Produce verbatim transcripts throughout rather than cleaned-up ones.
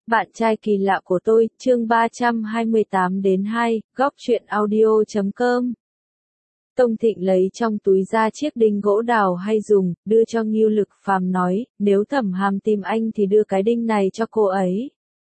Bạn trai kỳ lạ của tôi, chương ba trăm hai mươi tám đến hai, góc truyện audio chấm com. Tông Thịnh lấy trong túi ra chiếc đinh gỗ đào hay dùng, đưa cho Ngưu Lực Phàm nói, nếu Thẩm Hàm tìm anh thì đưa cái đinh này cho cô ấy.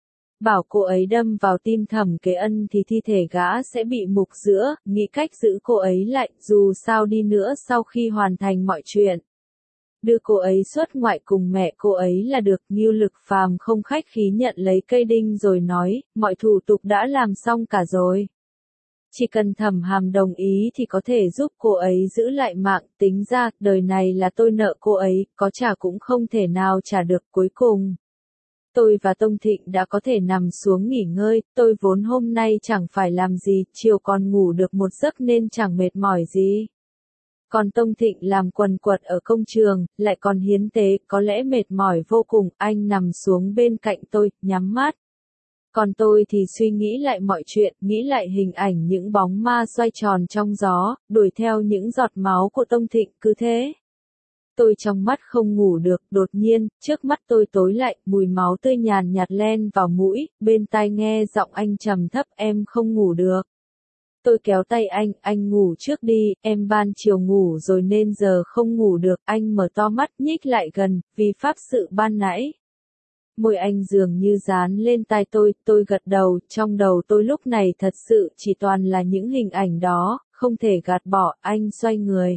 Bảo cô ấy đâm vào tim Thẩm Kế Ân thì thi thể gã sẽ bị mục giữa, nghĩ cách giữ cô ấy lại, dù sao đi nữa sau khi hoàn thành mọi chuyện. Đưa cô ấy xuất ngoại cùng mẹ cô ấy là được. Ngưu Lực Phàm không khách khí nhận lấy cây đinh rồi nói, mọi thủ tục đã làm xong cả rồi. Chỉ cần Thẩm Hàm đồng ý thì có thể giúp cô ấy giữ lại mạng, tính ra, đời này là tôi nợ cô ấy, có trả cũng không thể nào trả được. Cuối cùng, tôi và Tông Thịnh đã có thể nằm xuống nghỉ ngơi, tôi vốn hôm nay chẳng phải làm gì, chiều còn ngủ được một giấc nên chẳng mệt mỏi gì. Còn Tông Thịnh làm quần quật ở công trường, lại còn hiến tế, có lẽ mệt mỏi vô cùng. Anh nằm xuống bên cạnh tôi, nhắm mắt. Còn tôi thì suy nghĩ lại mọi chuyện, nghĩ lại hình ảnh những bóng ma xoay tròn trong gió, đuổi theo những giọt máu của Tông Thịnh, cứ thế. Tôi trong mắt không ngủ được, đột nhiên, trước mắt tôi tối lại, mùi máu tươi nhàn nhạt len vào mũi, bên tai nghe giọng anh trầm thấp, em không ngủ được. Tôi kéo tay anh, anh ngủ trước đi, em ban chiều ngủ rồi nên giờ không ngủ được. Anh mở to mắt nhích lại gần, vì pháp sự ban nãy. Môi anh dường như dán lên tai tôi, tôi gật đầu, trong đầu tôi lúc này thật sự chỉ toàn là những hình ảnh đó, không thể gạt bỏ. Anh xoay người,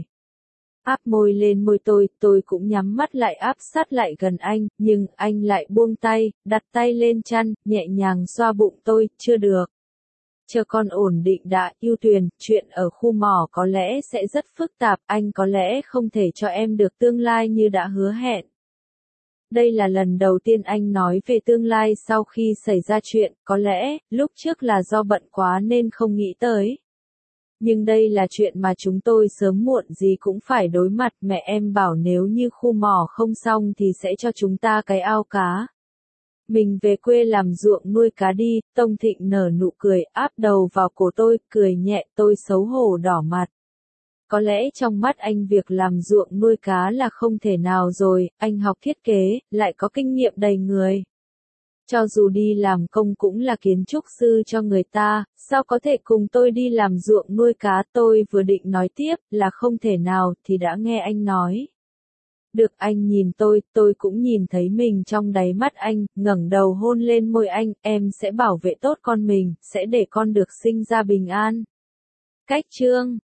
áp môi lên môi tôi, tôi cũng nhắm mắt lại áp sát lại gần anh, nhưng anh lại buông tay, đặt tay lên chăn, nhẹ nhàng xoa bụng tôi, chưa được. Chờ con ổn định đã. Ưu Tuyền, chuyện ở khu mỏ có lẽ sẽ rất phức tạp, anh có lẽ không thể cho em được tương lai như đã hứa hẹn. Đây là lần đầu tiên anh nói về tương lai sau khi xảy ra chuyện, có lẽ, lúc trước là do bận quá nên không nghĩ tới. Nhưng đây là chuyện mà chúng tôi sớm muộn gì cũng phải đối mặt. Mẹ em bảo nếu như khu mỏ không xong thì sẽ cho chúng ta cái ao cá. Mình về quê làm ruộng nuôi cá đi. Tông Thịnh nở nụ cười, áp đầu vào cổ tôi, cười nhẹ. Tôi xấu hổ đỏ mặt. Có lẽ trong mắt anh việc làm ruộng nuôi cá là không thể nào rồi, anh học thiết kế, lại có kinh nghiệm đầy người. Cho dù đi làm công cũng là kiến trúc sư cho người ta, sao có thể cùng tôi đi làm ruộng nuôi cá. Tôi vừa định nói tiếp là không thể nào thì đã nghe anh nói. Được. Anh nhìn tôi, tôi cũng nhìn thấy mình trong đáy mắt anh, ngẩng đầu hôn lên môi anh, em sẽ bảo vệ tốt con mình, sẽ để con được sinh ra bình an. Cách chương